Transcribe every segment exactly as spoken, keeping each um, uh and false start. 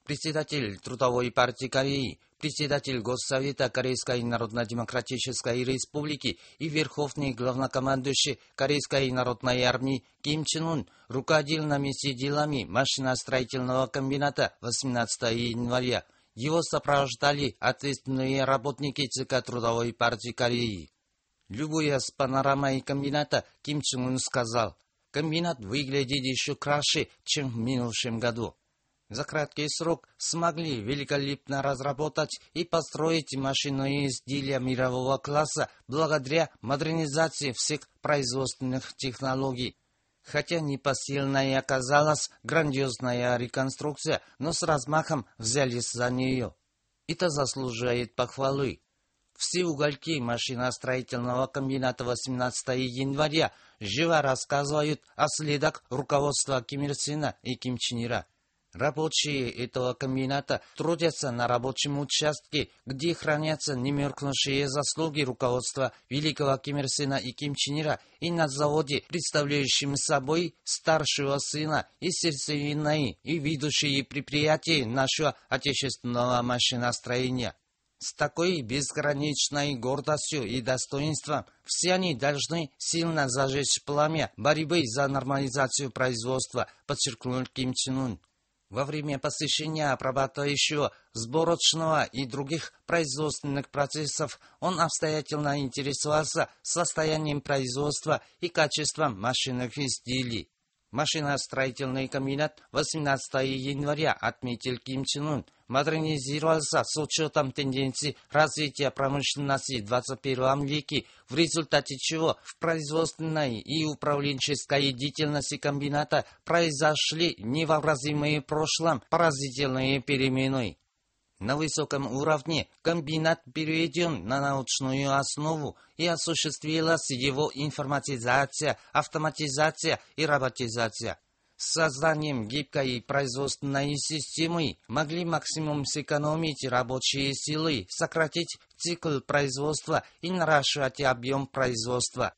председатель Трудовой партии Кореи, председатель Госсовета Корейской Народно-Демократической Республики и верховный главнокомандующий Корейской народной армии Ким Чен Ун руководил на месте делами машиностроительного комбината восемнадцатого января. Его сопровождали ответственные работники ЦК Трудовой партии Кореи. Любуясь с панорамой комбината, Ким Чен Ун сказал: «Комбинат выглядит еще краше, чем в минувшем году. За краткий срок смогли великолепно разработать и построить машинные изделия мирового класса благодаря модернизации всех производственных технологий. Хотя непосильной оказалась грандиозная реконструкция, но с размахом взялись за нее. Это заслуживает похвалы. Все угольки машиностроительного комбината восемнадцатого января живо рассказывают о следах руководства Ким Ир Сена и Ким Чен Ира. Рабочие этого комбината трудятся на рабочем участке, где хранятся немеркнувшие заслуги руководства великого Ким Ир Сена и Ким Чен Ира, и на заводе, представляющем собой старшего сына и сердцевиной и ведущие предприятия нашего отечественного машиностроения. С такой безграничной гордостью и достоинством все они должны сильно зажечь пламя борьбы за нормализацию производства, подчеркнул Ким Чен Ун. Во время посещения обрабатывающего, сборочного и других производственных процессов он обстоятельно интересовался состоянием производства и качеством машинных изделий. Машиностроительный комбинат восемнадцатого января, отметил Ким Чен Ун, модернизировался с учетом тенденций развития промышленности в двадцать первом веке, в результате чего в производственной и управленческой деятельности комбината произошли невообразимые в прошлом поразительные перемены. На высоком уровне комбинат переведен на научную основу и осуществилась его информатизация, автоматизация и роботизация. С созданием гибкой производственной системы могли максимум сэкономить рабочие силы, сократить цикл производства и наращивать объем производства.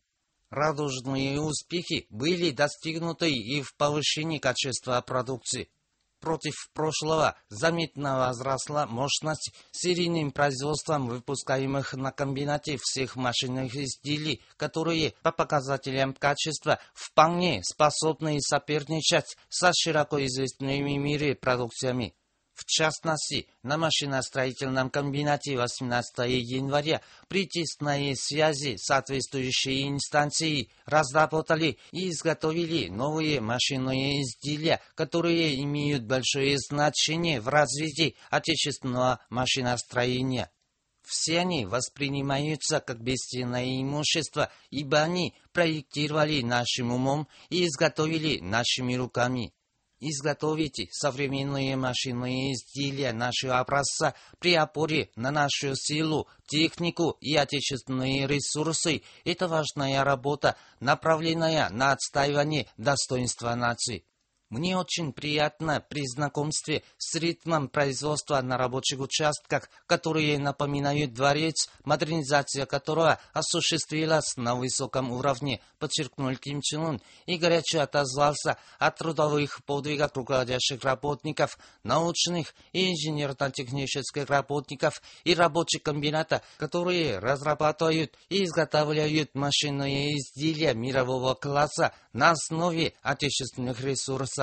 Радужные успехи были достигнуты и в повышении качества продукции. Против прошлого заметно возросла мощность серийным производством выпускаемых на комбинате всех машинных изделий, которые по показателям качества вполне способны соперничать со широко известными в мире продукциями. В частности, на машиностроительном комбинате восемнадцатого января при тесной связи соответствующие инстанции разработали и изготовили новые машинные изделия, которые имеют большое значение в развитии отечественного машиностроения. Все они воспринимаются как бесценное имущество, ибо они проектировали нашим умом и изготовили нашими руками. Изготовить современные машинные изделия нашего образца при опоре на нашу силу, технику и отечественные ресурсы – это важная работа, направленная на отстаивание достоинства нации. Мне очень приятно при знакомстве с ритмом производства на рабочих участках, которые напоминают дворец, модернизация которого осуществилась на высоком уровне, подчеркнул Ким Чен Ун и горячо отозвался о трудовых подвигах руководящих работников, научных и инженерно-технических работников и рабочих комбината, которые разрабатывают и изготавливают машинные изделия мирового класса на основе отечественных ресурсов.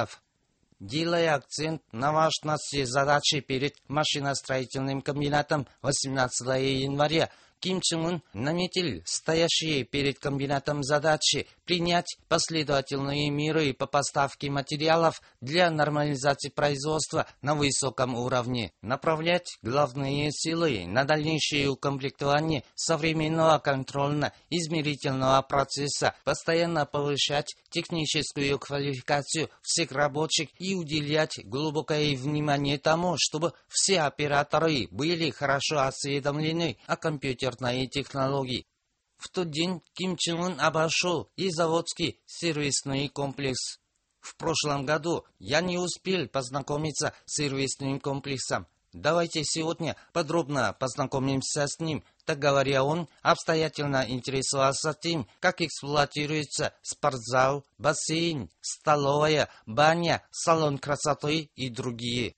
Делая акцент на важности задачи перед машиностроительным комбинатом восемнадцатого января, Ким Чен Ун наметил стоящие перед комбинатом задачи принять последовательные меры по поставке материалов для нормализации производства на высоком уровне, направлять главные силы на дальнейшее укомплектование современного контрольно-измерительного процесса, постоянно повышать техническую квалификацию всех рабочих и уделять глубокое внимание тому, чтобы все операторы были хорошо осведомлены о компьютерной технологии. В тот день Ким Чен Ун обошел и заводский сервисный комплекс. В прошлом году я не успел познакомиться с сервисным комплексом. Давайте сегодня подробно познакомимся с ним. Так говоря, он обстоятельно интересовался тем, как эксплуатируется спортзал, бассейн, столовая, баня, салон красоты и другие.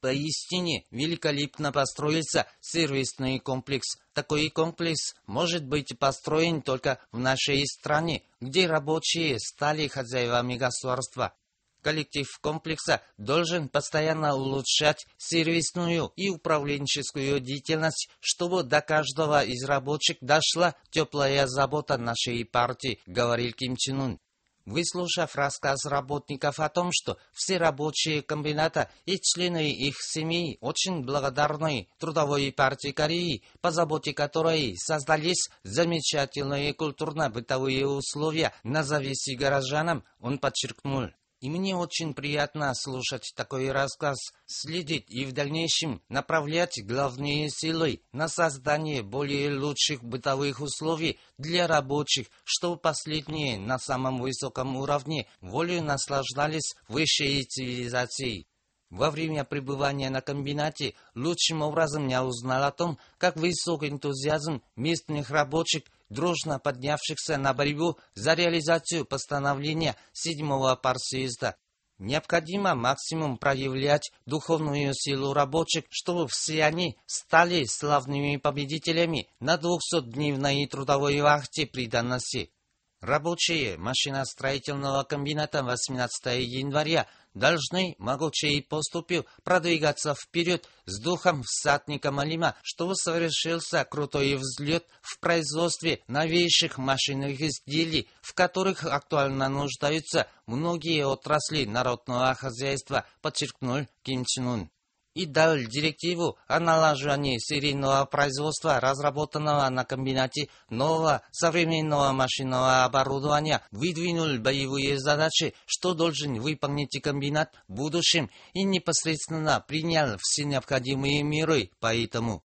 Поистине великолепно построился сервисный комплекс. Такой комплекс может быть построен только в нашей стране, где рабочие стали хозяевами государства. Коллектив комплекса должен постоянно улучшать сервисную и управленческую деятельность, чтобы до каждого из рабочих дошла теплая забота нашей партии, говорил Ким Чен Ын. Выслушав рассказ работников о том, что все рабочие комбината и члены их семей очень благодарны Трудовой партии Кореи, по заботе которой создались замечательные культурно-бытовые условия на зависе горожанам, он подчеркнул. И мне очень приятно слушать такой рассказ, следить и в дальнейшем направлять главные силы на создание более лучших бытовых условий для рабочих, чтобы последние на самом высоком уровне волю наслаждались высшей цивилизацией. Во время пребывания на комбинате лучшим образом я узнал о том, как высок энтузиазм местных рабочих, дружно поднявшихся на борьбу за реализацию постановления седьмого партсъезда. Необходимо максимум проявлять духовную силу рабочих, чтобы все они стали славными победителями на двухсотдневной трудовой вахте при доносе. Рабочие машиностроительного комбината восемнадцатого января должны могучей поступью продвигаться вперед с духом всадника Малима, чтобы совершился крутой взлет в производстве новейших машинных изделий, в которых актуально нуждаются многие отрасли народного хозяйства, подчеркнул Ким Чен Ын. И дал директиву о налаживании серийного производства разработанного на комбинате нового современного машинного оборудования, выдвинул боевые задачи, что должен выполнить комбинат в будущем, и непосредственно принял все необходимые меры по этому.